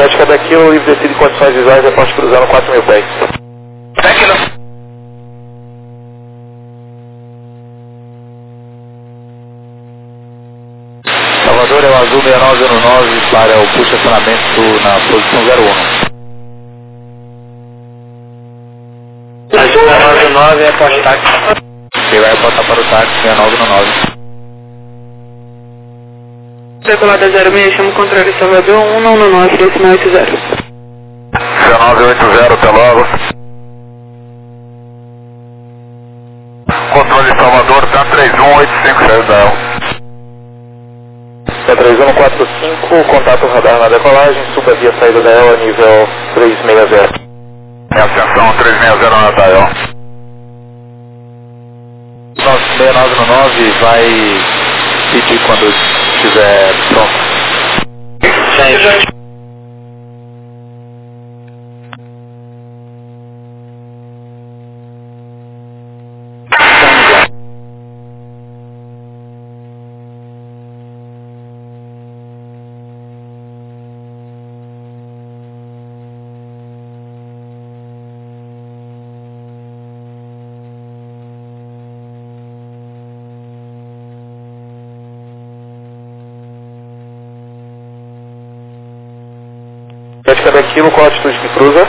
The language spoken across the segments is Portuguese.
Jet Quebec Kilo, livre descido em condições visuais, reporte cruzando 4.000 pés. Salvador é o azul 6909 para o posicionamento na posição 01. Azul 6909 é post-táxi. Ele vai botar para o táxi 6919. Regulada 06, chamo contrário Salvador, 1119, décima 80. 1980, até logo. Controle Salvador, tá 3185, saiu da El. Tá 3145, contato radar na decolagem, suba via saída da El a nível 360. Atenção, 360 na Dael. 6919 vai pedir quando estiver pronto. Sim. Jet Quebec Kilo, qual a altitude que cruza?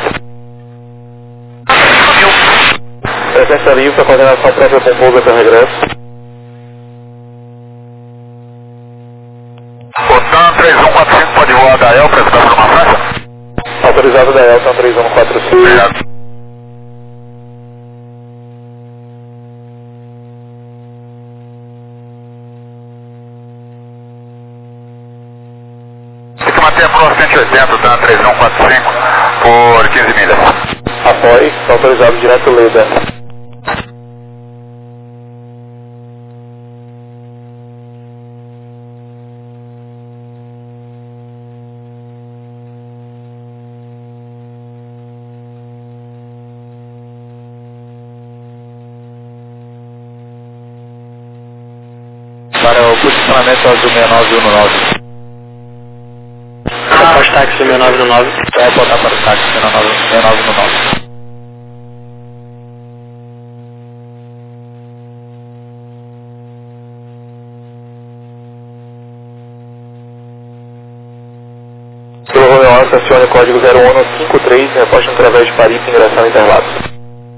Presença livre, a coordenação prévia com pouso até o regresso. Otan 3145, pode voar da El para estar por uma faixa? Autorizado da El, Otan 3145. Obrigado. Tem que manter a prova 180, tá? 3145 por 15 milhas. Apoie, está autorizado direto Leda. Para o posicionamento azul 6919. Post-táxi 6919. Vai botar para o táxi 6919. Pelo Romeo Alfa, acione o código 0153, reposte através de Paris, ingressão Interlagos.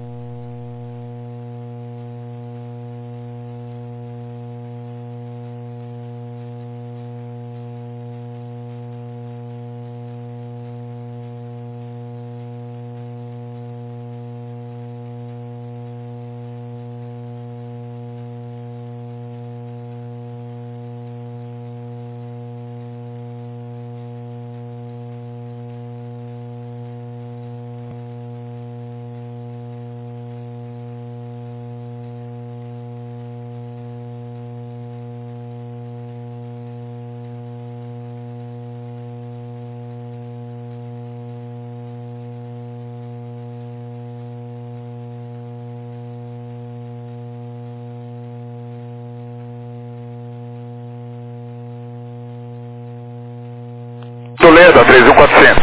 Leda, 3145.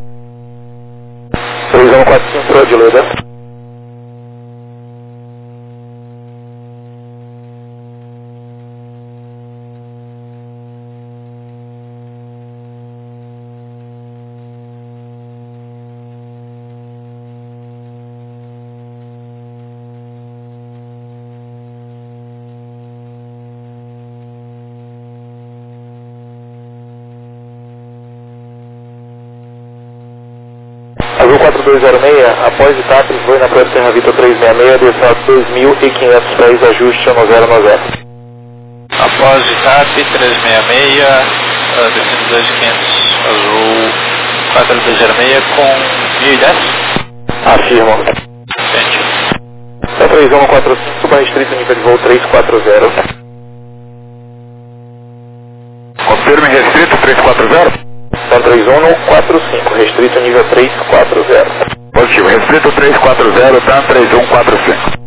3145 para de Leda. Azul 4206, após o TAP, foi na Praia Serra Vitor 366, descendo 2.500 pés, ajuste no 090. Após o TAP 366, descendo 2.500, Azul 4206 com 1.010. Afirmo. Entendi. 3145, suba restrito nível de voo 340. Confirme restrito 340. 3145, restrito nível 340. Positivo, restrito 340, tá 3145.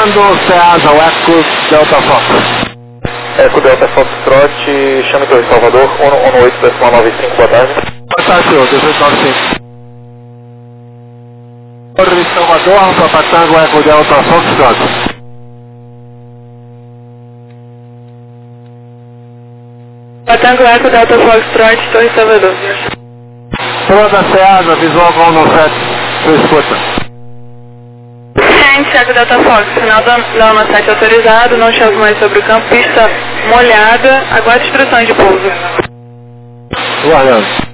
Tango, Ceasa, Eco, Delta Fox. Eco Delta Foxtrot, chame Torre Salvador, 118.95, boa tarde. Boa tarde, senhor, 1895. Torre Salvador, Papa Tango, Eco Delta Foxtrot. Tango Eco Delta Foxtrot, Torre Salvador. Toda Ceasa, visual com 17, sua escuta. Gente, Eco Delta Fox, final da ONU 7 autorizado, não chove mais sobre o campo, pista molhada, aguarde instruções de pouso. Guardando.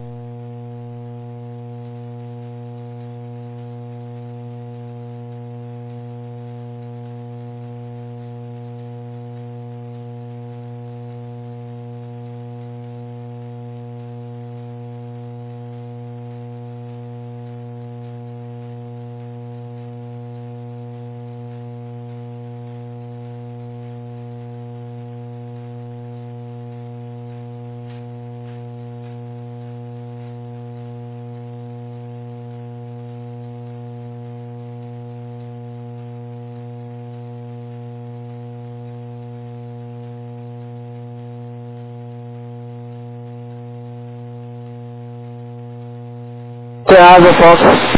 Ceasa, Fox.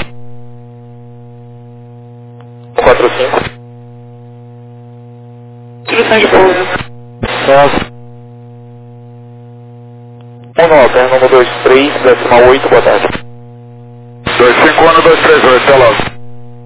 45. Instruções de pouso. Fox. 1 Alter, número 23, decimal 8, boa tarde. 251, 238, até logo.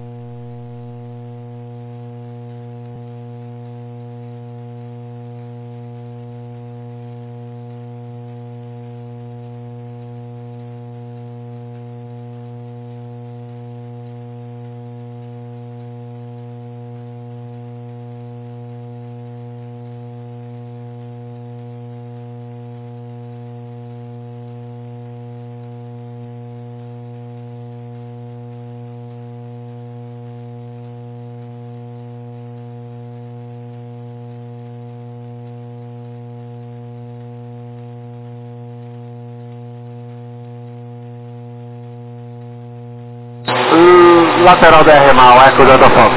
Lateral DR mal, Eco Delta Fox.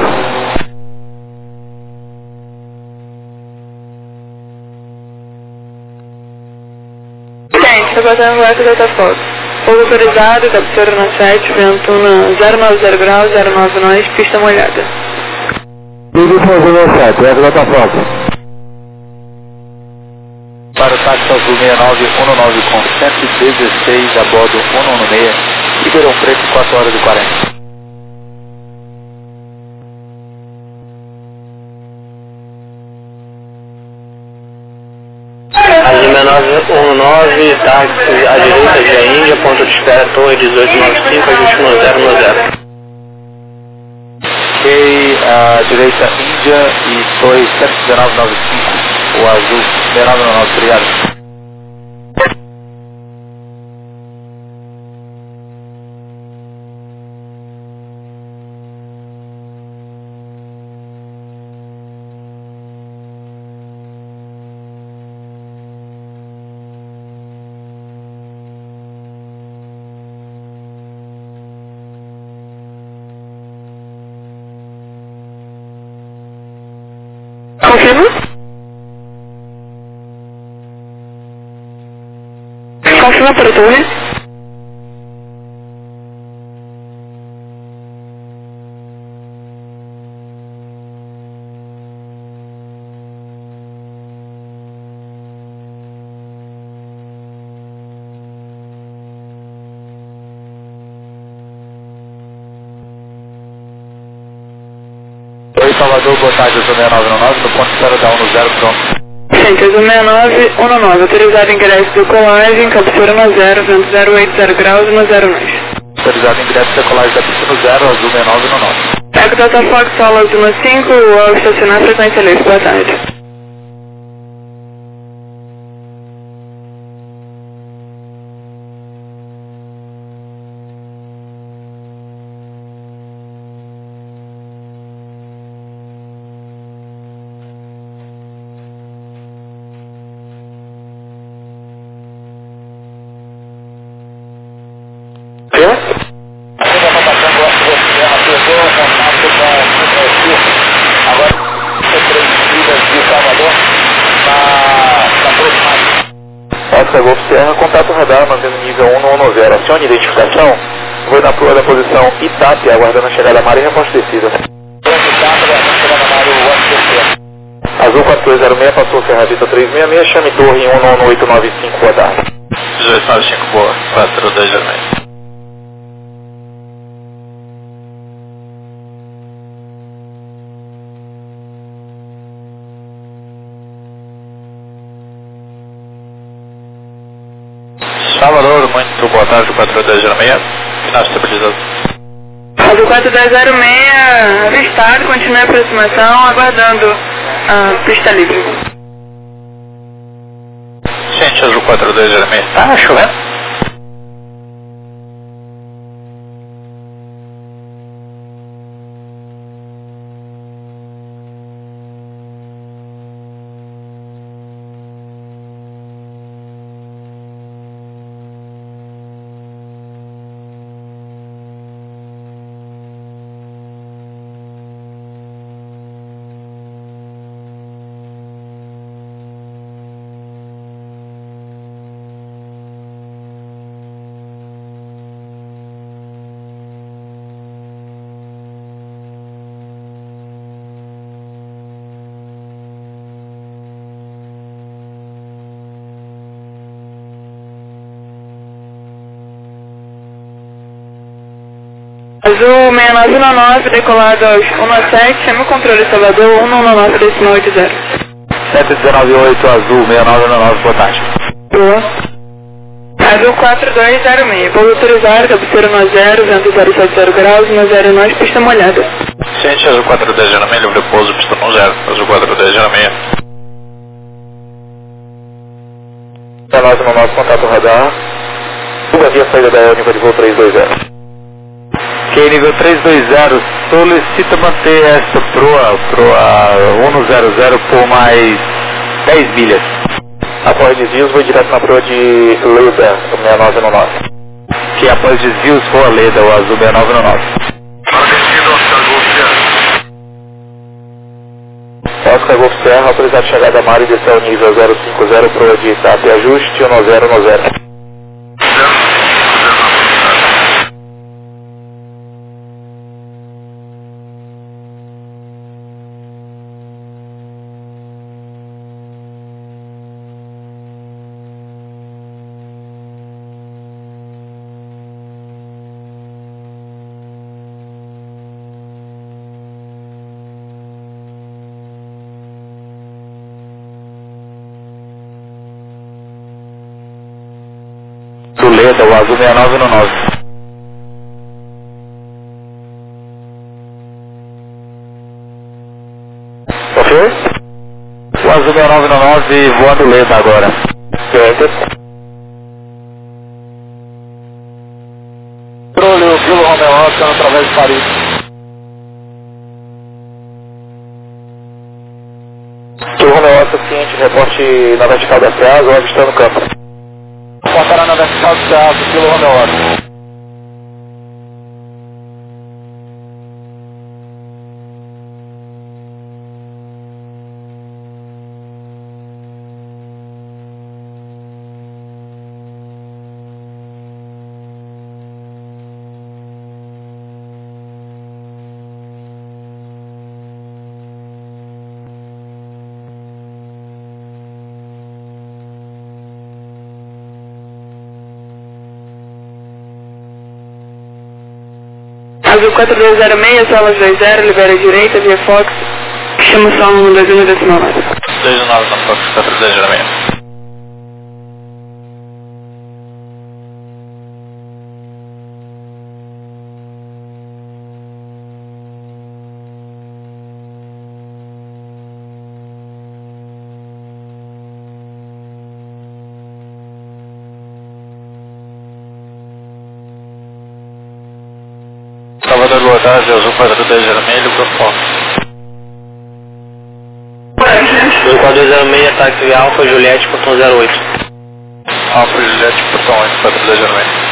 Gente, Tango Eco Delta Fox. Pouso autorizado, captura na 7, vento na 090 graus, 09 nós, pista molhada. Ligue 7, Eco Delta Fox. Para o táxi azul 6919 com 116 a bordo 116, Ribeirão Preto, 4 horas e 40. Lima 919, táxi à direita via Índia, ponto de espera Torre 1895, ajuste 1090. Ok, à direita Índia e Torre 71995, o azul 6999, obrigado. Confirma? Confirma para a torre. Oi, Salvador, boa tarde, eu sou 6999, do ponto de espera da 10, pronto. Gente, 6919, autorizado ingresso do colagem, captura na 0, vento 080 graus, na 0 nós. Autorizado ingresso da colagem da pista no 0, azul 6999. Eco Delta Fox, sala azul 5, ao estacionar, frequência livre, boa tarde. Oscar Golf Sierra, contato radar, mantendo nível 1110. Acione identificação. Vou na proa da posição Itape, aguardando a chegada da Mari e reposto descida. Azul 4206, passou Serra Vista 366, chame torre 19895, boa tarde. 1895, boa, 4206. Salvador, muito boa tarde, 4206, final estabilizado. Azul 4206, avistado, continue a aproximação, aguardando a pista livre. Gente, Azul 4206, tá chovendo? Azul 6919, decolado aos 17, chama o controle Salvador, 1119,80. 7198, Azul 6999, boa tarde. Boa. Azul 4206, voo autorizado, cabeceira no 0, vento 070 graus, no 0 nós, pista molhada. Gente, Azul 4206, livre pouso, pista no 0, Azul 4206. Para nós no nosso contato radar, suba via saída da EL, nível de voo 320. Ok, nível 320, solicita manter esta proa 100 por mais 10 milhas. Após desvios, vou direto na proa de Leda, 6919. Que após desvios for a Leda, o Azul 6999. Oscar Golf Serra, autorizado chegada a Mari, desceu ao nível 050, proa de Itape, ajuste 1090. Do Leda, o Azul 6999. Ok? O Azul 6999 voando Leda agora. Enter. Controle, o Kilo Romeo Oscar através de Paris. Kilo Romeo Oscar, ciente, reporte na vertical da CEASA ou avistando o campo. Reportará na vertical do Ceasa, Kilo Romeo Oscar. Azul 4206, solas 20, libera a direita, via Fox, chama o som 2119. 29 na Fox 4206. Salvador, boa tarde, Azul 4206, livre Fox. 4206, táxi Alfa Juliette, portão 08. Alfa Juliette, portão 8, 4206.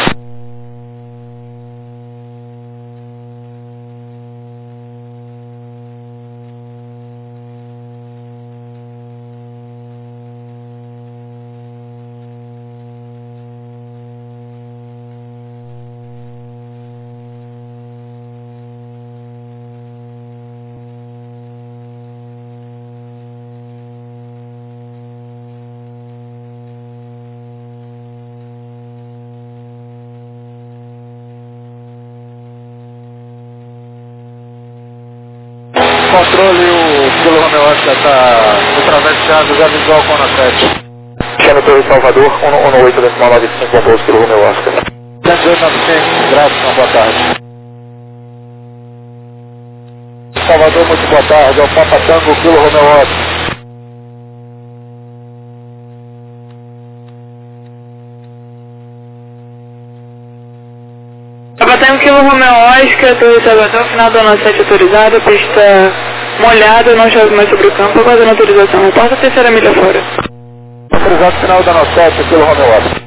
controle, o Kilo Romeo Oscar está atravessado, já visual com a 7. Chama Torre Salvador, 118,95, bom pouso Kilo Romeo Oscar. 10895, graças, boa tarde. Salvador, muito boa tarde, é o Papa Tango, Kilo Romeo Oscar. Tem um Kilo Romeo Oscar, Torre Salvador, final da nossa 7 autorizada, pista molhada, não chove mais sobre o campo, aguardando autorização. Reporta a terceira milha fora. Autorizado final da nossa 7, Kilo Romeo Oscar.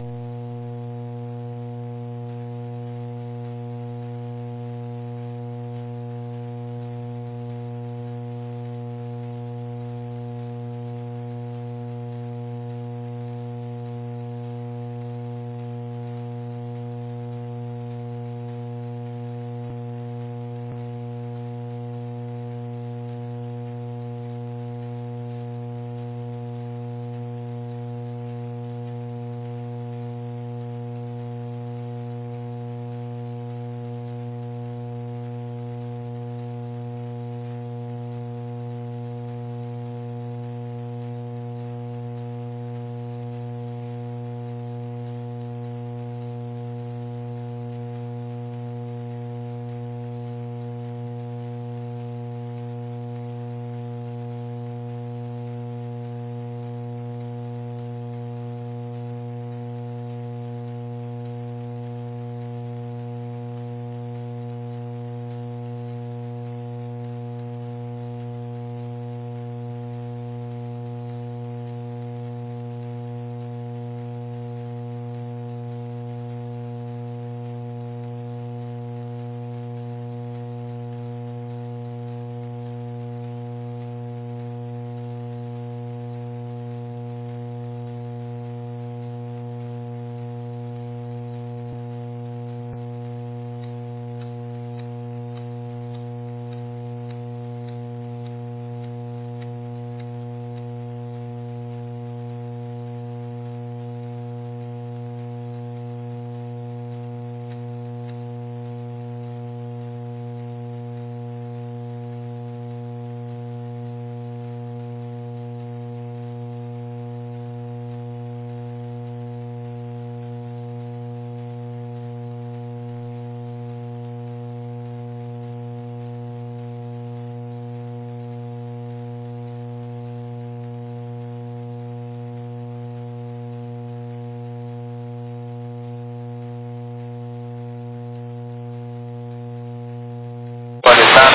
Paulistano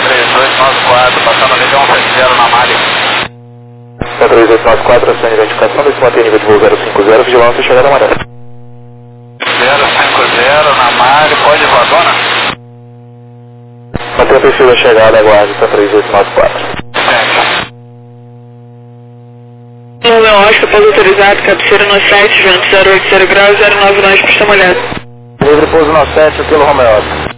3294, passando nível 170 na Mali. 3894, ação de identificação, desse manter nível de voo 050, vigilância chegada amarela. 050 na Mali, pode voadona? Manter o perfil da chegada, aguarde, 3894. Romeo Oscar, pouso autorizado, cabeceira no 7, vento 080 graus, 099, pista molhada. Livre pouso no 7, Kilo Romeo Oscar.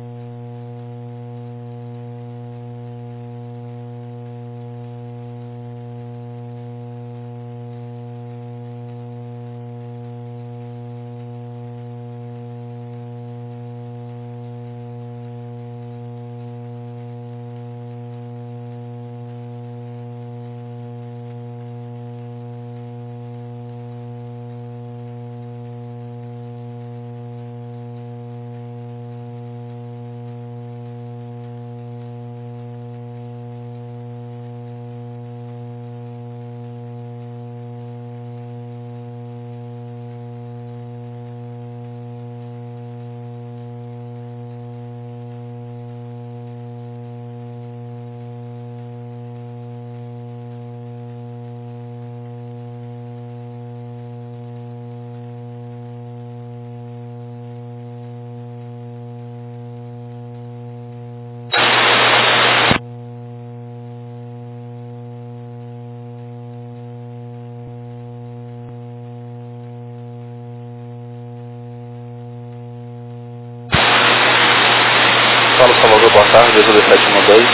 Fala, Salvador, boa tarde, Azul 712.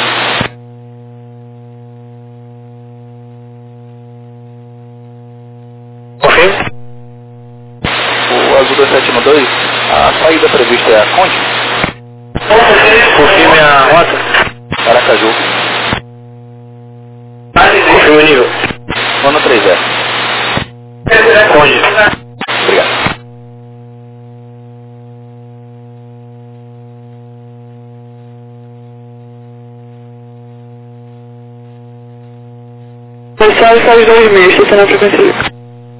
Ok. O Azul 712, a saída prevista é a Conde? Confirme a rota. Aracaju. Bom dia. Obrigado. Pessoal, está os 2 meses, está na frequência livre.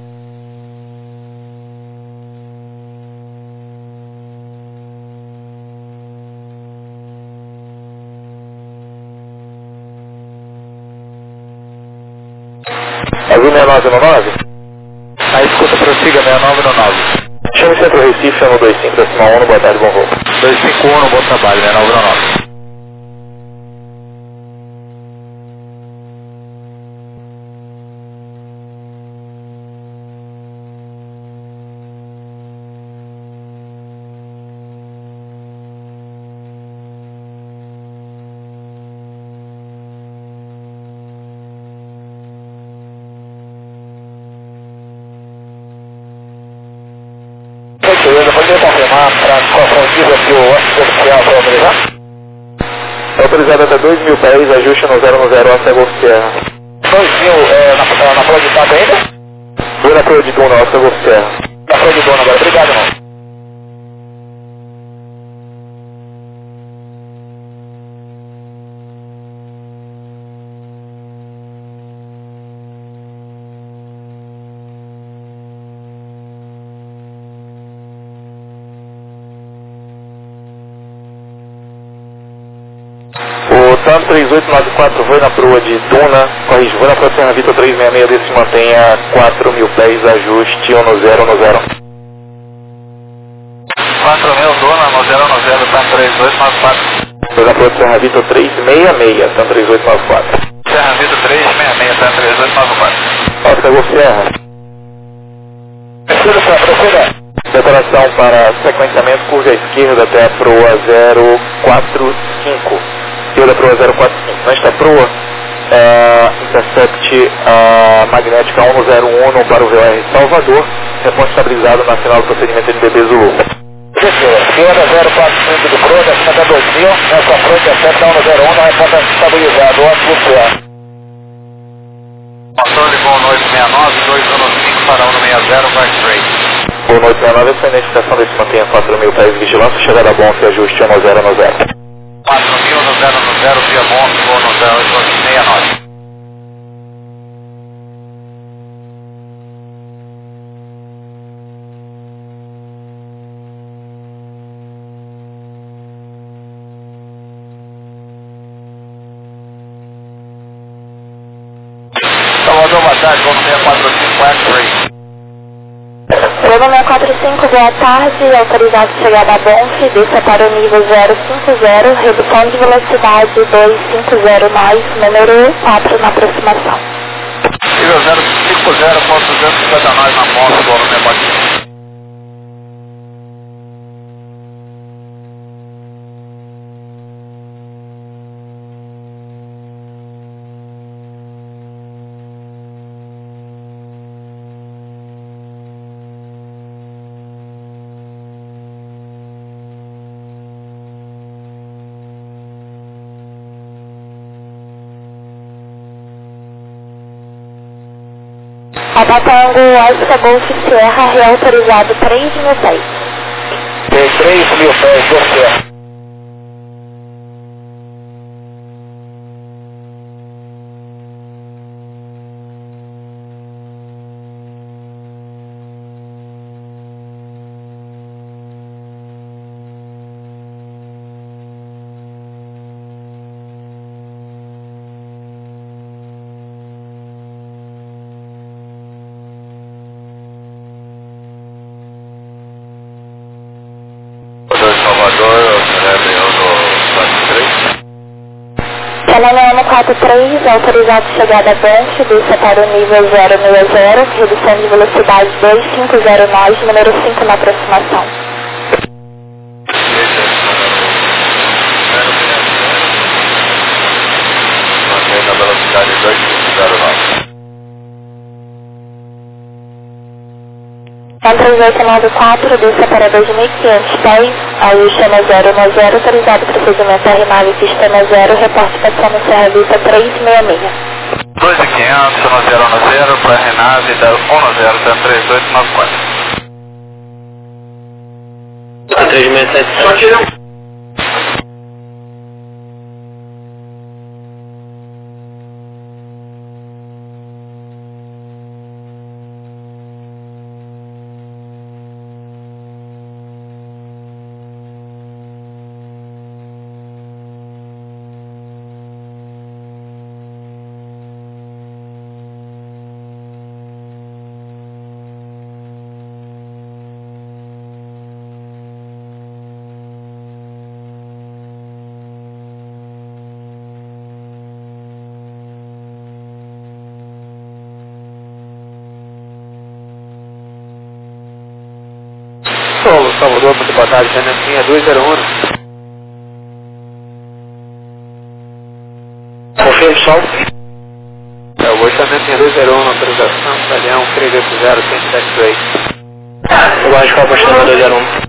Azul 6919? A escuta prossiga 6919. Chame Centro Recife, chama 25 da Cima 1, boa tarde, bom voo. 251, bom trabalho, 6919. Poderia confirmar para qual franquia que o oficial foi autorizado? É autorizado até 2.000 pés, ajuste no 010 Oscar Golf Sierra. 2.000 na prova de taco ainda? Foi na prova de Duna, Oscar Golf Sierra. Na prova de Duna agora, obrigado, irmão. O TAM 3894 foi na proa de Duna, corrige, foi na proa de Serra Vitor 366, desse se mantenha 4.000 pés, ajuste 1 no 0 no 0. 4.000, Duna, no 0 no 0, TAM 3294. Foi na proa de Serra Vitor 366, TAM 3894. Serra Vitor 366, TAM 3894. Oscar Golf Sierra. Procura. Declaração para sequenciamento, curva à esquerda até a proa 045. Fio da proa 045. Nesta proa, intercept magnética 1011 para o VOR Salvador, reponte estabilizado na final do procedimento NBB Zulu. Fio da 045 do proa, acima da 2000, nessa proa intercept 1011, reponte estabilizado, ótimo CA. Motor de Gol Noite 69, 215 para 160, vai straight. Boa noite, 69, essa identificação desse mantenha 4.000 pés de vigilância, chegada bom, se ajuste 1 no 0 no 0. 4.000 no 0 no 0, via bom, Gol no 069. Salvador, boa tarde, Gol no 645, X-Ray. Gol 645, boa tarde, autorizado de chegada a Bonf, desça para o nível 050, redução de velocidade 250 nós, número 4 na aproximação. Nível 050.250 nós na ponta, Gol no 645. Abatango Oscar Golf Sierra, reautorizado 3.000 pés. Tem 3.000 pés, você. Canal 43, autorizado de chegada a Bonf, desça para o nível 060, redução de velocidade 250 nós, número 5 na aproximação. Mantém na velocidade 250 nós. TAM 3894, desça para 2.500 pés, aí chama 0 no 0, autorizado procedimento R9, pista no 0, reporte estação no Serra Vista 366. 2.500 no 010 para a Renave da 103894. 3677. Salvador, muito boa tarde, Renatinha 201. Confirme sol. O orçamento em 201, autorização, Italião, 380, 178. O baixo Copa chama 201.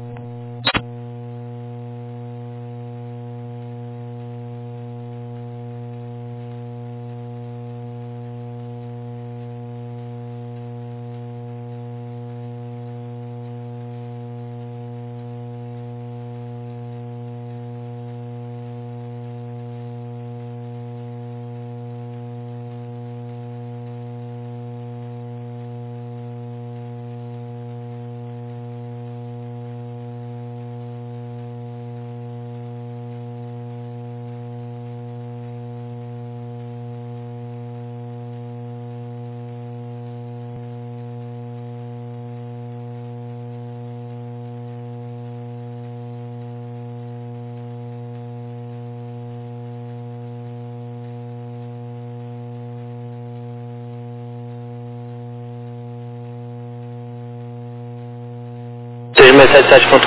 Ponto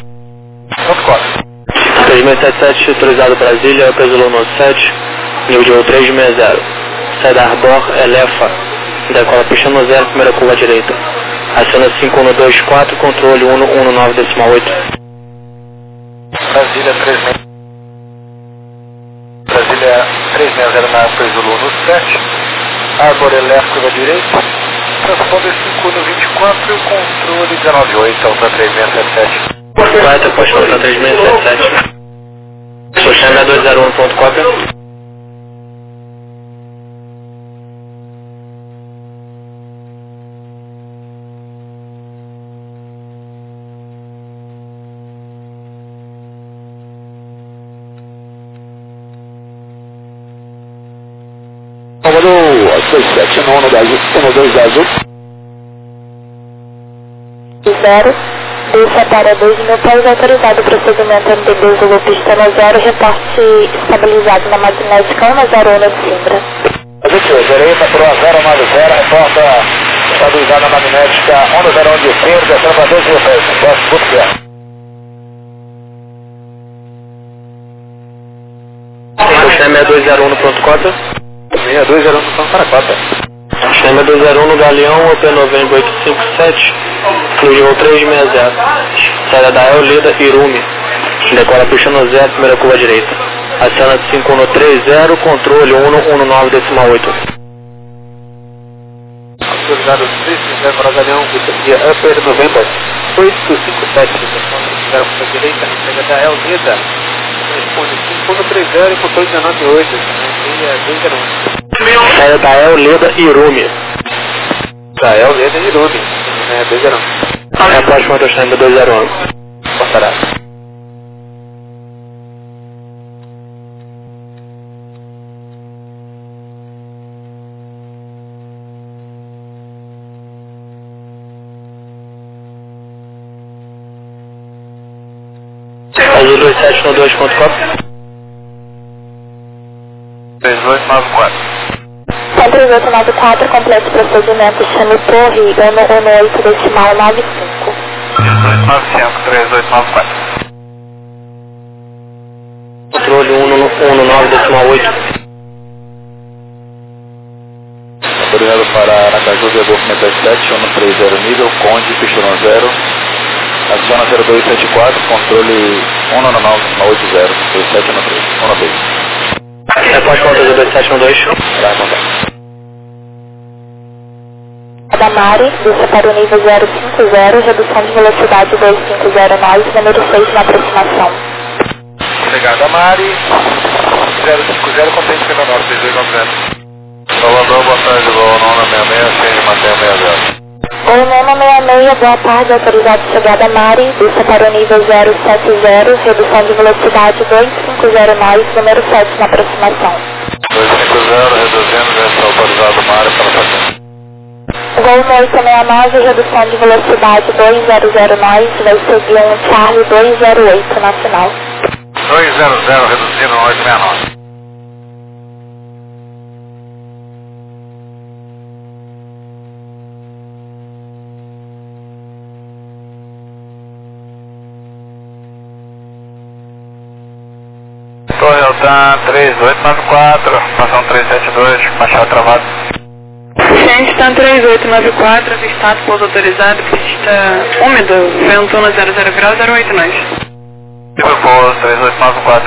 3677 autorizado Brasília, peso Luno 7, nível de voo 360. Saída Arbor, Elefa, decola pista no 0, primeira curva à direita. Aciona 5124, controle 119,8. Brasília 360 na peso Luno 7. Arbor, Elefa, curva à direita. Transponder 5124, controle 198, alta 3677. Correto, pode voltar 3677. Sochanga 201, ponto cópia. Salvador, 27 da Azul, 2 da Azul. 0, desça para 2.000 pés, autorizado o procedimento MDB Zulu Pista no 0, reporte estabilizado na magnética 101 de Simbra. Direita para o 090, reporta estabilizado na magnética 101 de Simbra, descendo para 2.000 pés, posto muito certo. Sochanga 201 no ponto cópia. 201 no ponto para cópia. Chama 201 no Galeão, OP Novembro 857, fluiu 360. Saída da El Lida, Irumi. Decola pista no 0, primeira curva à direita. Aciona 5130, controle 119,8. Autorizado 350 para Galeão, via Upper Novembro 857, curva à direita, saída da El Lida. Responde 5130 e controle 198, via 201. Saída da El Lida, Irumi. Da El Lida, Irumi. 201. É a próxima do Chama 201. Passará. Azul 2792, ponto cópia. 3894. 3894, completo procedimento, chame Torre, 118 decimal 95. 3894. Controle 119,8. Autorizado para Aracaju, via Golfo 67, 130 nível, Conde, pista no 0. Aciona 0274, controle 19980, 2713, 1 vez. Repórter conta 2712. Vai mandar. Damari, desça para o nível 050, redução de velocidade 250 nós, número 6 na aproximação. Obrigado, Mari. 050, contente pela nossa 6290. Salvador, boa tarde, voo nona 66, sem manter 60. Oi, nona 66, boa tarde, autorizado de chegada Mari, desça para o nível 070, redução de velocidade 250 nós, número 7 na aproximação. 250, reduzindo, já está autorizado Mari para fazer. Gol 869, redução de velocidade 200 nós, vai seguir um Charlie 208 na final. 200, reduzindo 869. Torre Altan 3894, estação 372, Machado travado. Gente, está 3894, avistado, pouso autorizado, pista úmida, ventona 00 graus, 08 nós. Tipo pouso 3894.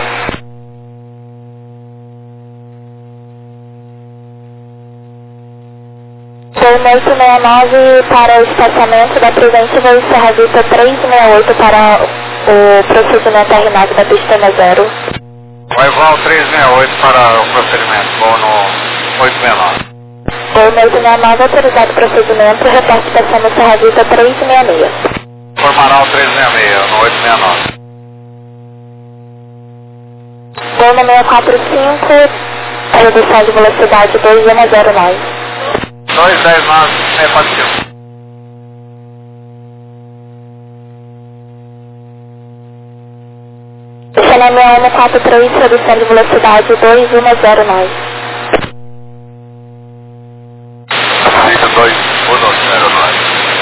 Gol 869 para o estacionamento da presente voo Serra Vista 368 para o procedimento R9 da pista 0. Vai voar 368 para o procedimento, voo no 869. Gol 869, autorizado o procedimento, reporte estação no Serra Vista 366. Formarão 366, no 869. Gol 645, redução de velocidade 210 nós. 219, 645. Estacionamento 143, redução de velocidade 210 nós. Fica 210 nós.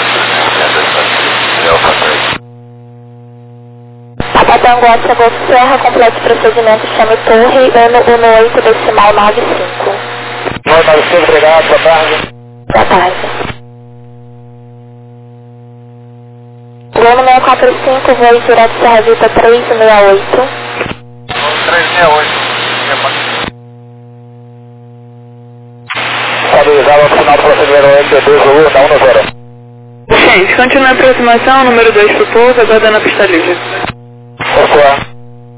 Abatanguaça, Golfo Serra, complete procedimento, chame torre, ano 18, decimal 95. 995, obrigado, boa tarde. Boa tarde. Gol 645, voo direto Serra Vista 368. 368. Estabilizado ao final do procedimento 82, da 190. Gente, continua a aproximação, número 2 pro pouso, aguardando a pista livre. Opa.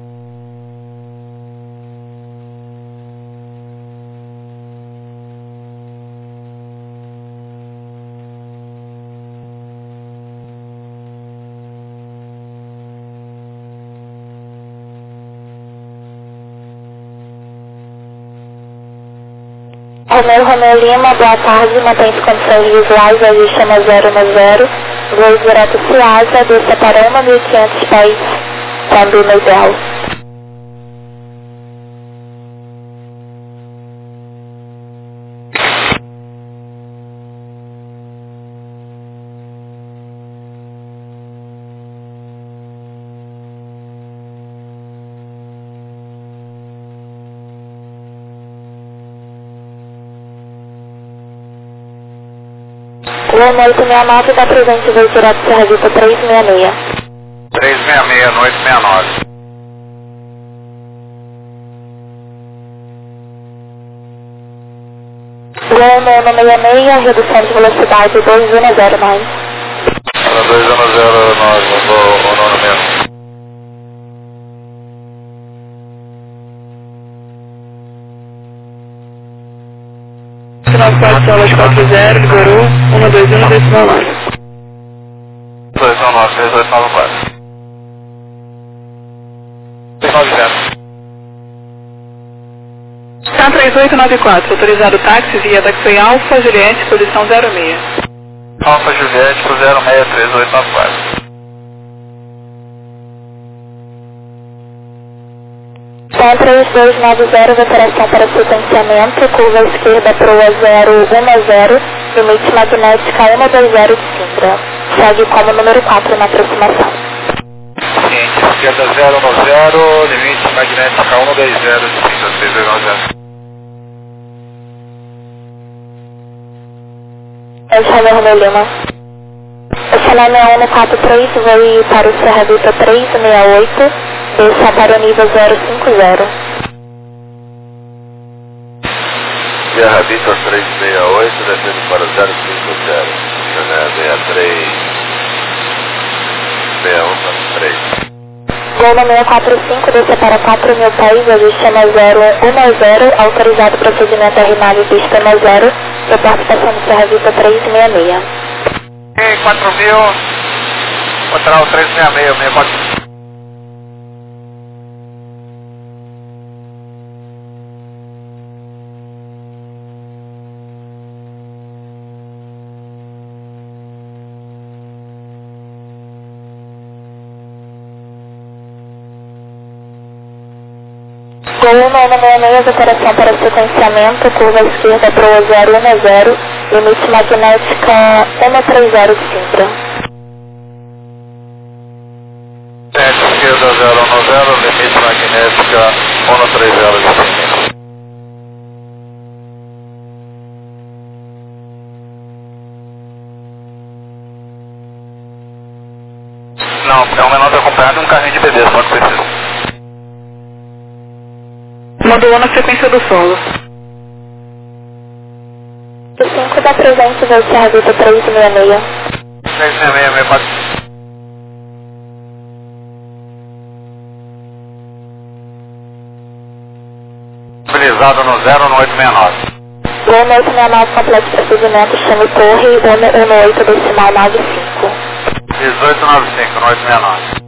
Romeu Lima, boa tarde, mantém-se condições visuais, ajuste na 090, voo direto Ciasa, desça para 1.500 pés, câmbio no ideal. Gol 869, da presente voo direto Serra Vista 366. 366, no 869. Gol 966, redução de velocidade 210 nós. 210 nós, o nono mesmo. Final 4 solas 40, ligorou, 121, decimal 9. 219, 3894. 900. Está 3894, autorizado táxi via táxi Alfa Juliette, posição 06. Alfa Juliette pro 063894. Então 3290, operação para sequenciamento, curva esquerda proa 010, limite magnética 120 de Sintra. Segue como número 4 na aproximação. Ciente, esquerda 010, limite magnética 120 de Sintra, 3290. Romeu Lima. Estacionamento 143, voo para o Serra Vista 368, desça para o nível 050. Sierra Vitor 368, descendo para 050. Chané 636143. Gol no 645, descer para 4.000 pés, ajuste na 010, autorizado procedimento R9, pista na 0, reporte estação de Serra Vitor 366. 4.000, lateral 366, 64. Gol 166, operação para sequenciamento, curva esquerda para o 010, limite magnética 130 Sintra. Esquerda 010, limite magnética 130 Sintra. Não, é um menor acompanhado de um carrinho de bebê, só que precisa. Modulou na frequência do solo. 5 da presente vai Serra Vitor 366. 366, Utilizado no 0 no 869. Gol no 869, completo procedimento, chame torre 118 decimal 95. 1895 no 869.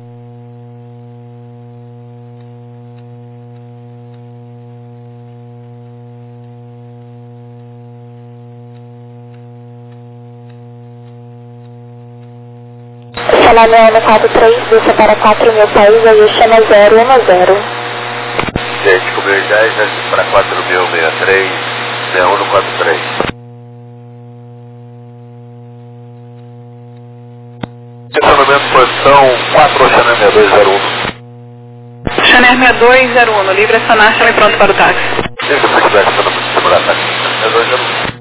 Chamamento no 43, desça para 4.000 pés, ajuste na 010. Gente, cobriu 10, para 4.063, 0143. Estacionamento posição 4, Chanel 6201. Chanel 6201, livre acionar, chame pronto para o táxi. Deixa eu precisar que você não segurar táxi. 6201.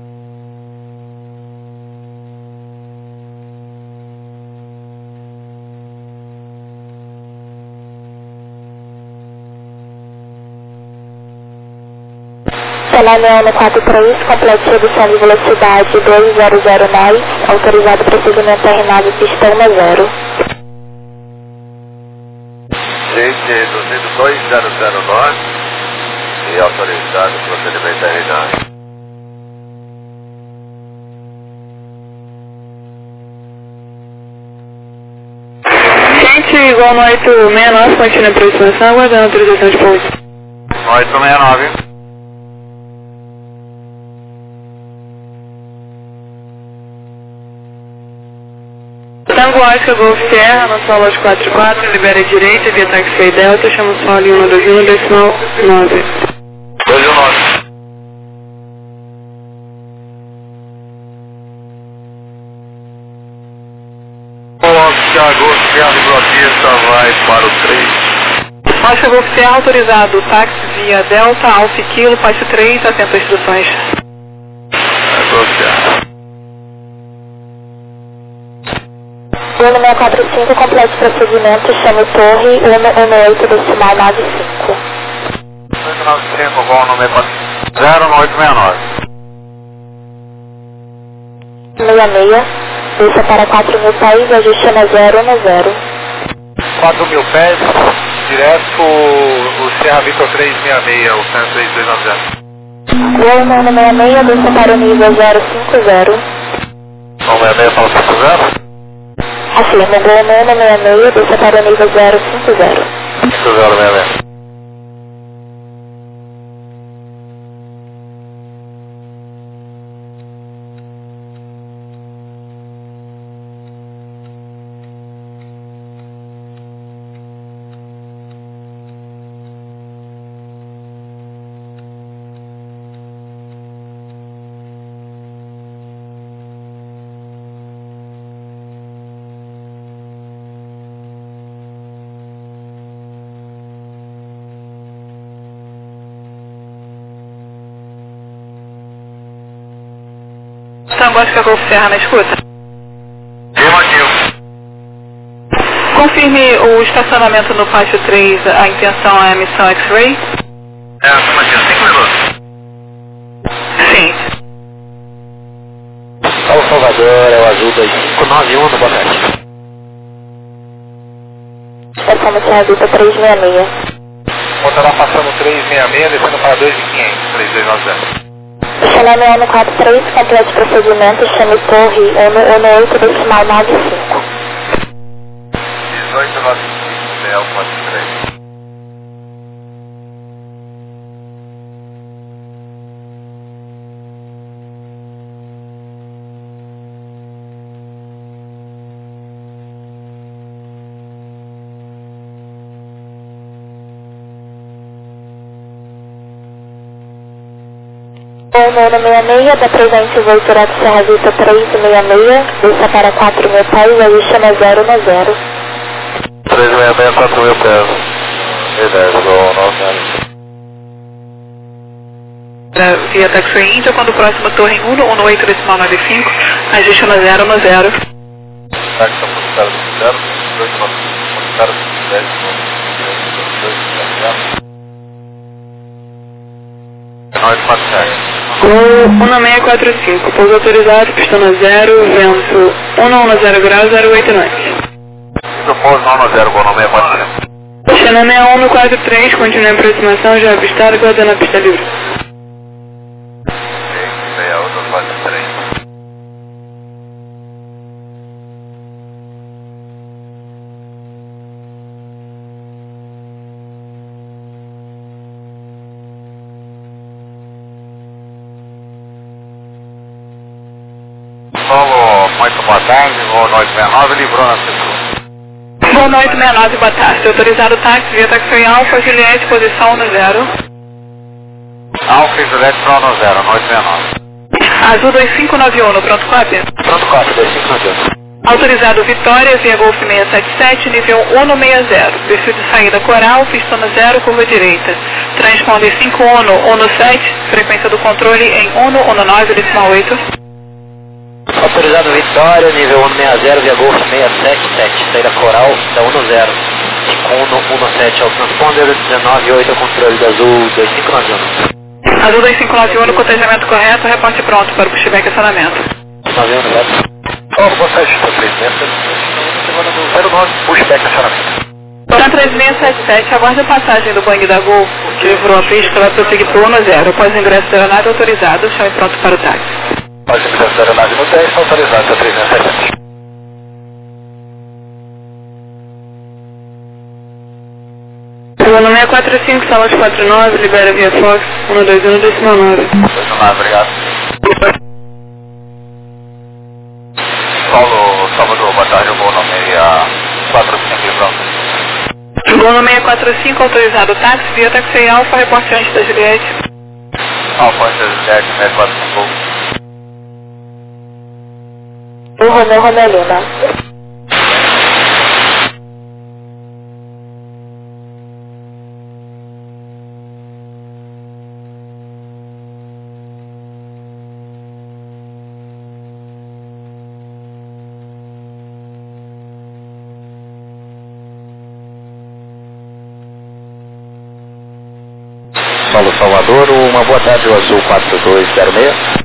Chamamento no 43, complete redução de velocidade 200 nós, autorizado procedimento R9, pista 10. Gente, 2009 e autorizado procedimento R9. Gente, igual no 869, continua a aproximação, aguardando autorização de pouso. 869. Tango Oscar Golf Sierra, na sua loja 44, libera a direita, via taxi Delta, chama o solo 121, decimal 9. 219. Oscar Golf Sierra de Bautista vai para o 3. Oscar Golf Sierra autorizado, táxi via Delta, Alfa Kilo, faixa 3, atento às instruções. Golf Sierra. Gol no 645, complete procedimento, chame torre 118 decimal 95. 895, gol no 0869. 66, desça para 4.000 pés, ajuste na 010. 4.000 pés, direto o Sierra Vitor 366, o 13290. Gol no 66, desça para o nível 050. 166 para o 50? Afirmo, gol no 66, desça para o nível 050. 5066. Tango Oscar Golf Sierra na escuta. Afirmativo. Confirme o estacionamento no pátio 3, a intenção é a emissão X-Ray. Afirmativo, 5 minutos. simulador é o azul 2591, boa tarde. Estação Serra 366. Motorá passando 366, descendo para 2.500, 3290. Chame 143, complete procedimento, chame torre 118, decimal 95. 1895, Bel 43. O 966, da presente voo direto Serra Vista 366, desça para 4.000 pés, ajuste na 0 na 0. 366, 4.000 pés. E10, voo 90. Via Taxi Índia, quando próxima torre em 118 decimal 95, ajuste na 0 na 0. Taxa postada do 0, 295, postada do 10, 947. 1645, pouso autorizado, pistão na 0, vento 110 graus, 08 noite. Do pouso 90, voo 647. China 6143, continue a aproximação, já avistado, guardando a pista livre. 66143. Solo, muito boa tarde, voo 969, livrou na seção. Boa noite, 69, boa tarde. Autorizado o táxi via Taxi Alfa, Juliette, posição no 0. Alfa e Juliette para no 0, 969. Azul 2591, pronto cópia? Pronto, cópia, 2591. Autorizado Vitória, via Golf 677, nível 160. Perfil de saída Coral, pistão na 0, curva direita. Transponder 5117, frequência do controle em 119, decimal 8. Autorizado Vitória, nível 160, via Golf 677, saída Coral da 10. 5117 ao transponder, 198 ao controle do Azul 2591. Azul 2591, cotejamento correto, reporte pronto para o pushback e acionamento. 91, obrigado. Boa tarde, estou 300, semana do 09, pushback acionamento. Está 3677, aguarde a passagem do Bang da Gol, que livrou a pista, vai prosseguir para o 10. Após o ingresso da aeronave autorizado, chame pronto para o táxi. Após o ingresso da aeronave no 10, está autorizado, está 377. Segundo 645, sala 49, libera via Fox, 121, decimal 9. 29, obrigado. Paulo, Salvador, boa tarde, eu vou no 645, livrão. Segundo 645, autorizado o táxi via Taxi Alfa, reporte antes da Juliette. Alfa, antes da Juliette, 645. O Romeu Romelina. Paulo Salvador, uma boa tarde, o Azul 4206.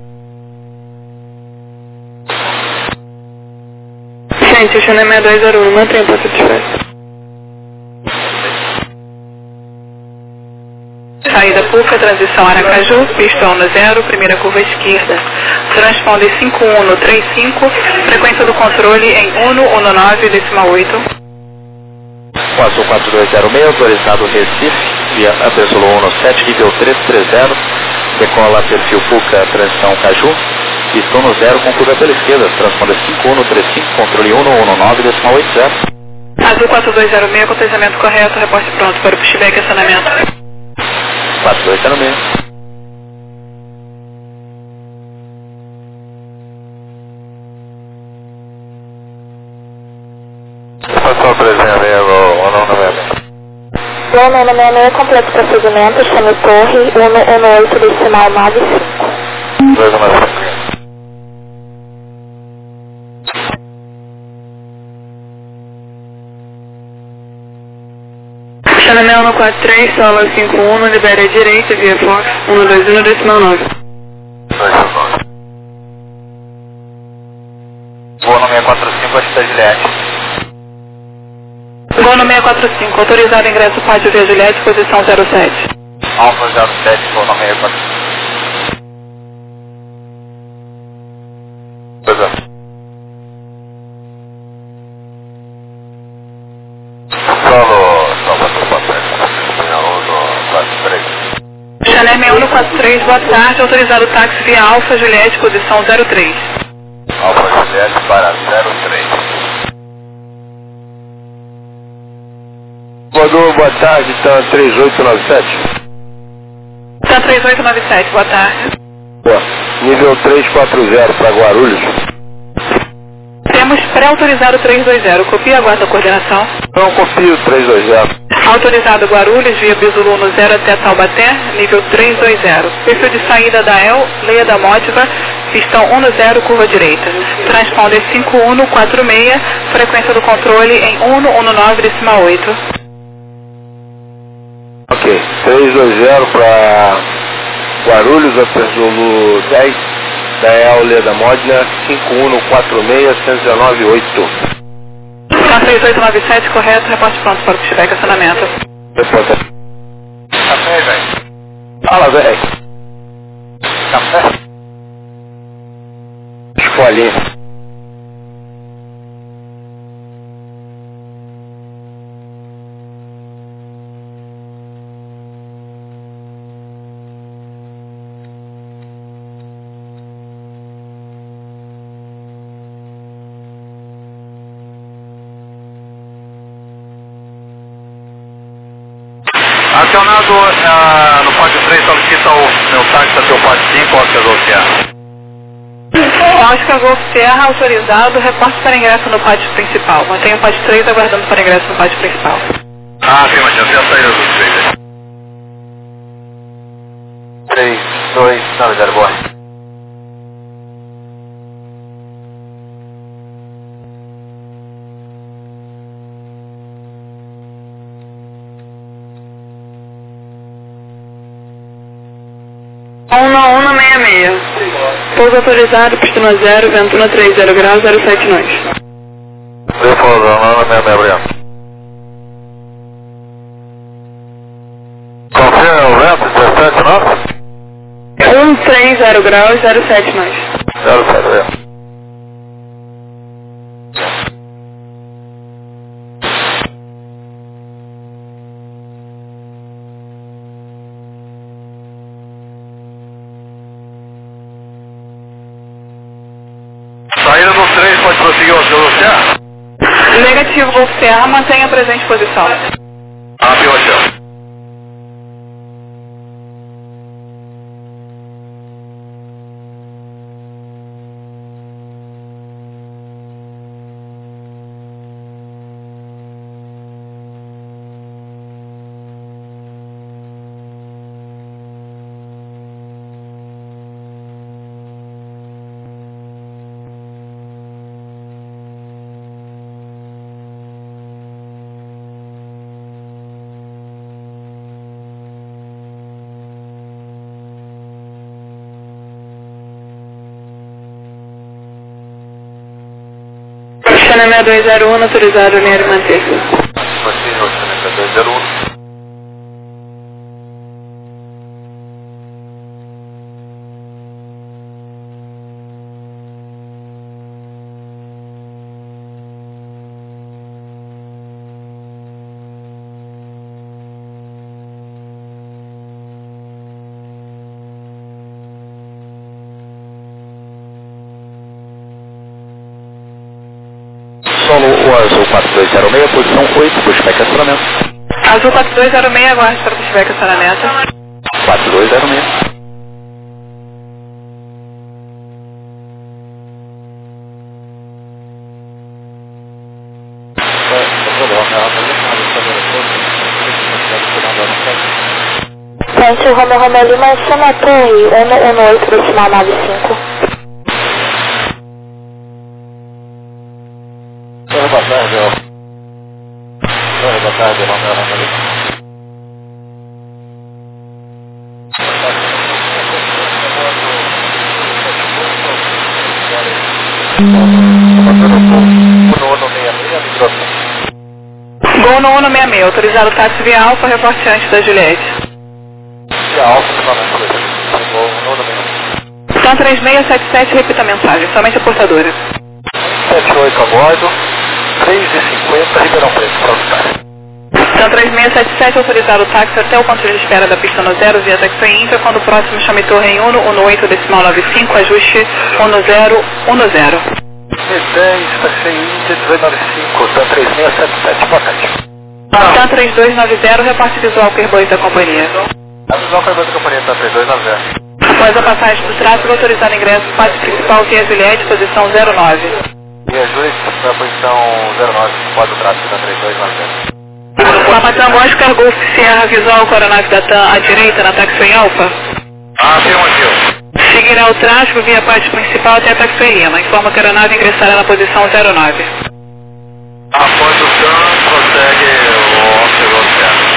Gente, o China 6201, mantenha o passo de festa. Saída Puca, transição Aracaju, pistão no 0, primeira curva esquerda. Transponder 5135, frequência do controle em 119, decimal 8. O Azul 4206, autorizado Recife, via Apesolo 17, nível 330, decola perfil Puca, transição Caju, pistão no 0 com curva pela esquerda, transponder 5135, controle 119, decimal 80. Azul 4206, cotejamento correto, reporte pronto para o pushback e acionamento. 4206. Estação 366, ou não, 96. O 966, completo procedimento, chame torre 118, decimal 95. 295. China 6143, sala 51, libera a direita via Fox, 121, decimal 9. 299. 645, acho que da Juliette. Gol no 645, autorizado ingresso pátio Via Juliette, posição 07. Alfa 07, gol no 645. Pois é. Chanel 6143, boa tarde, autorizado táxi via Alfa Juliette, posição 03. Alfa Juliette para 03. Voador, boa tarde, TAM 3897. TAM 3897, boa tarde. Boa. Nível 340 para Guarulhos. Temos pré-autorizado 320, copia e aguarda a coordenação. Não confio 320. Autorizado Guarulhos, via Bisulu no 0 até Taubaté, nível 320. Perfil de saída da EL, Leia da Mótiva, pistão 10, curva direita. Transponder 5146, frequência do controle em 119,8. Ok, 320 para Guarulhos, Bisulu 10, da EL, Leia da Mótiva, 5146, 119,8. Tá 3897, correto, reporte pronto para o pushback acionamento. Resposta. Café, velho. Fala, velho. Café? Escolinha. Acionado no pódio 3, solicita o meu táxi até o pódio 5, Oscar Golf Sierra. Oscar Golf Sierra, autorizado, reporte para ingresso no pátio principal. Mantenha o pátio 3 aguardando para ingresso no pátio principal. Ah, sim, mas já sei a saída dos 3. 3, 2, 9, 0, boa. Una 66. Pouso autorizado, pistona 0, ventuna 30 graus, 07 nós. Eu falo, Una 66, obrigado. Confirma o vento, 17 nós? 130 graus, 07 nós. 07, obrigado. Saída dos 3, pode prosseguir o Golf Sierra? Negativo, Golf Sierra, mantenha a presente posição. Afirmativo. Chanel 6201, autorizado, Linear manter. Possível, Chanel 201. Solo o Azul 4206, posição 8, pushback acionamento. Azul 4206, aguarde para o pushback acionamento. 4206. Gente, Romeo Lima, chama a torre 118 decimal 95. Boa tarde, boa tarde, Romeo Lima. Gol no 166, autorizado o táxi via Alfa, reporte antes da Juliette. Via Alfa, Gol no 166. São 3677, repita a mensagem, somente a portadora. 78 a bordo, 3h50, Ribeirão Preto, para o táxi. São 3677, autorizado o táxi até o ponto de espera da pista no 0 via Taxi Inter, quando o próximo chame Torre em 118 decimal 95, ajuste 1010. E10, Taxi Inter 295, São 3677, boa tarde. São 3290, reporte visual Airbus da companhia. A visual Airbus da companhia está 3290. Após a passagem do tráfego, autorizado ingresso, pátio principal via Juliette, posição 09. E a Juliette na posição 09, pós o tráfego da 3290. Papa Tango Oscar Golf Sierra visual com a aeronave da TAM à direita na Taxi Alfa. Afirmativo. Seguirá o tráfego via pátio principal até a Taxi Lima. Informa que a aeronave ingressará na posição 09. Após o TAM, prossegue o Oscar Golf Sierra.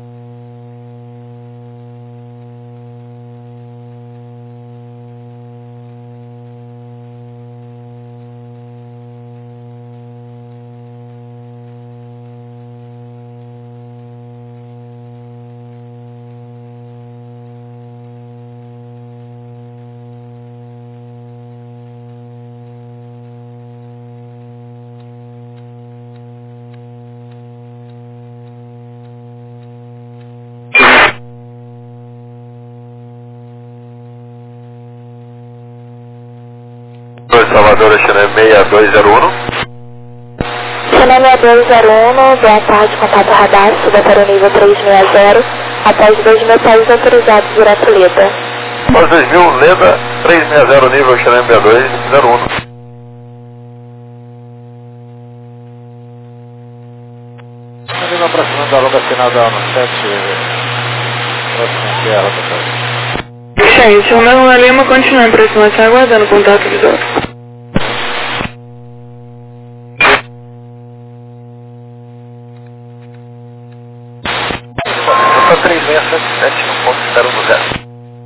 Salvador, Xané 6201. Xané 6201, boa tarde, contato radar, suba para o nível 360, após 2.000 pés autorizados direto Leda. Após 2000, Leda 360, nível Xané 6201. Estamos aproximando da longa final da 17, próximo Sierra, pessoal. Gente, o meu Lima continua em aproximação, aguardando contato visual. São 3677, no ponto 010.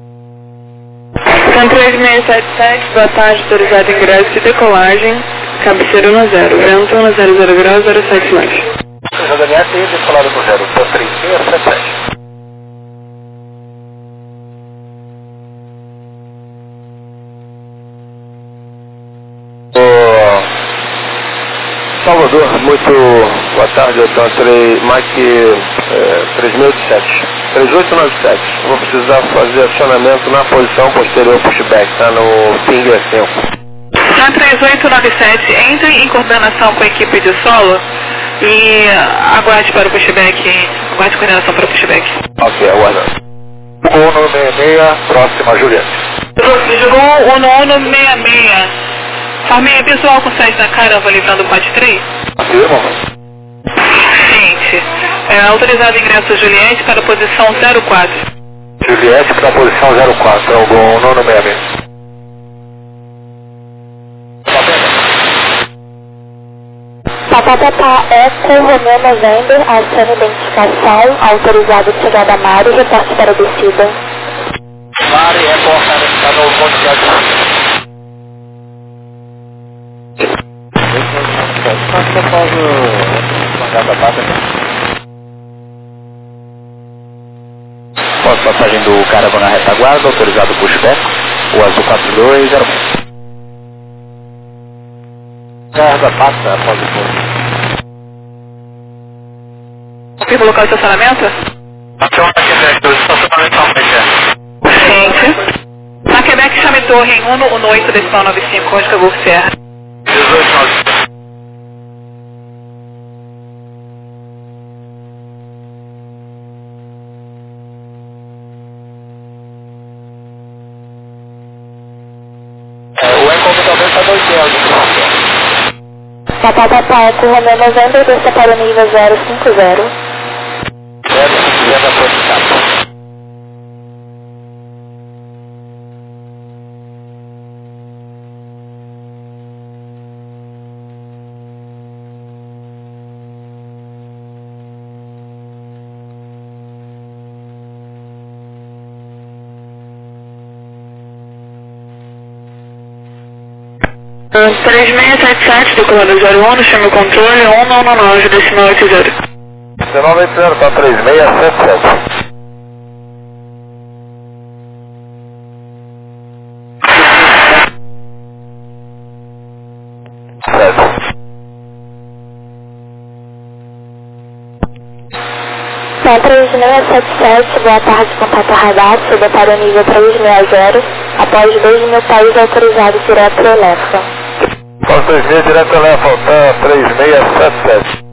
São 3677, boa tarde, autorizado ingresso de decolagem, cabeceira 10, vento 100 graus 07 mais. Já da minha tem decolado no 0, são 3677. Salvador, muito boa tarde, eu estou Mike 3897. Vou precisar fazer acionamento na posição posterior pushback, tá no Finger 5. São 3897, entre em coordenação com a equipe de solo e aguarde para o pushback, aguarde coordenação para o pushback. Ok, aguardando. 166, próxima Juliette. Jogou o 166. Forme visual com sede na caramba, livrando o PAT 3. Afirma. Gente, autorizado ingresso Juliette para a posição 04. Juliette para a posição 04, é o Gol 166. Papapá, Eco, Romeu November, aciona identificação, autorizado chegada a Mari, reporte para a descida. Mari, reporta, está no ponto de ajuda. Após passagem do Caravan na retaguarda, autorizado pushback, o azul 4201. Carga passa após o pouso. Confirma o local de estacionamento? Ação na Quebec, o estacionamento ao Gente. Na Quebec, chame Torre em 118 decimal 95, Oscar Golf Sierra. 18 o Eco talvez está 200. Papapá, Eco, Romeu November, desça para o nível 050. 050 aproximado. 3677, decolador 01, chame o controle 199, decimal 80. 1980, tá 3677. São 3677, boa tarde, contato radar, subatário nível 360, após 2.000 pés autorizados direto Eléfon. Após 2.000 direto Eléfon, tá 3677.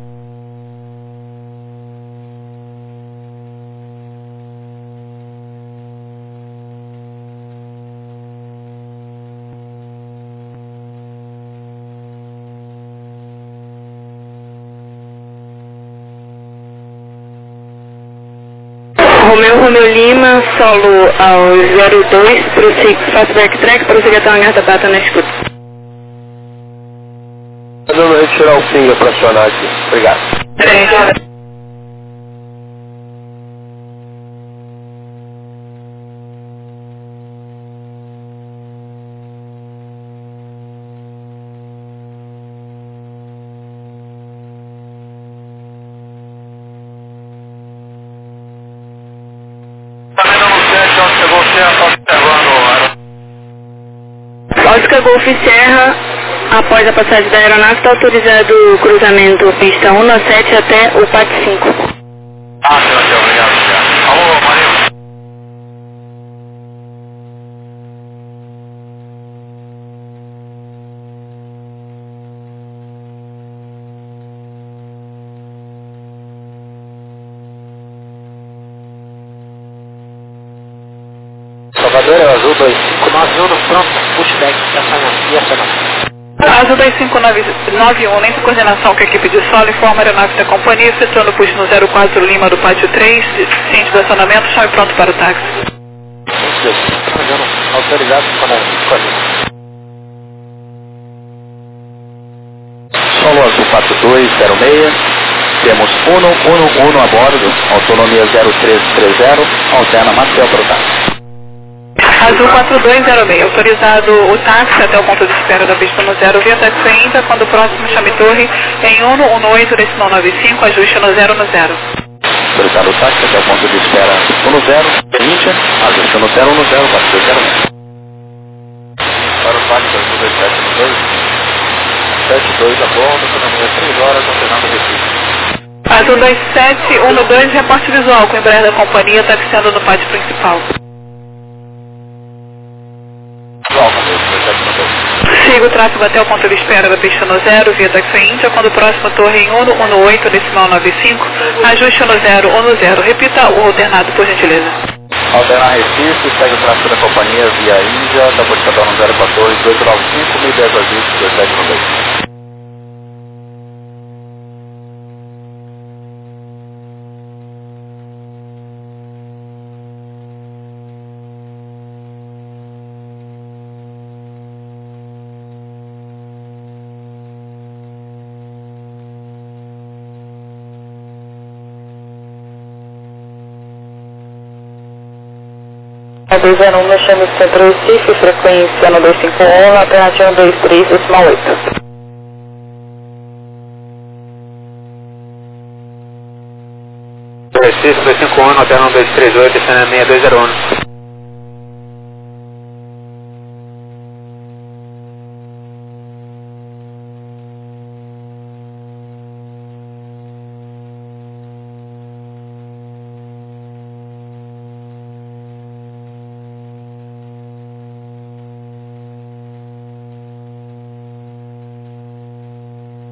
Romeu Lima, solo ao 02, faço backtrack, prossiga até uma garta prata na escuta. Vamos retirar o finger para acionar aqui. Obrigado. 3. Oscar Golf Serra, após a passagem da aeronave, está autorizado o cruzamento pista 17 até o PAT 5. Obrigado. Alô, Marinho. Salvador é o Azul 2591, pronto, pushback, e acionamento. Azul 2591, entre coordenação com a equipe de solo, informa a aeronave da companhia, efetuando push no 04 Lima do pátio 3, ciente do acionamento, chame pronto para o táxi. Autorizado para a Solo Azul 4206, temos 111 a bordo, autonomia 0330, alterna Marcel para o táxi. Azul 4206, autorizado o táxi até o ponto de espera da pista no 0 via táxi ainda, quando o próximo chame torre em 118 decimal 95, ajuste no 0 no 0. Autorizado o táxi até o ponto de espera 10, Índia, ajuste no 0 no 0, bate 0. Para o táxi, 2772, 72 a bordo, autonomia 3 horas, alternando o refúgio. Azul 2712, reporte visual com o Embraer da companhia, taxiando no pátio principal. Siga o tráfego até o ponto de espera da pista no 0, via táxi Índia, quando o próximo torre em 118 decimal 95, ajuste no 0 ou no 0. Repita o alternado, por gentileza. Alternar Recife, segue o tráfego da companhia via Índia, da portador no 014, 295, 1010 ajuste, 2792. A 201, chame o centro Recife, frequência no 251, alternativa 123, decimal 8. Recife 251, alternativa 238, cena 6201.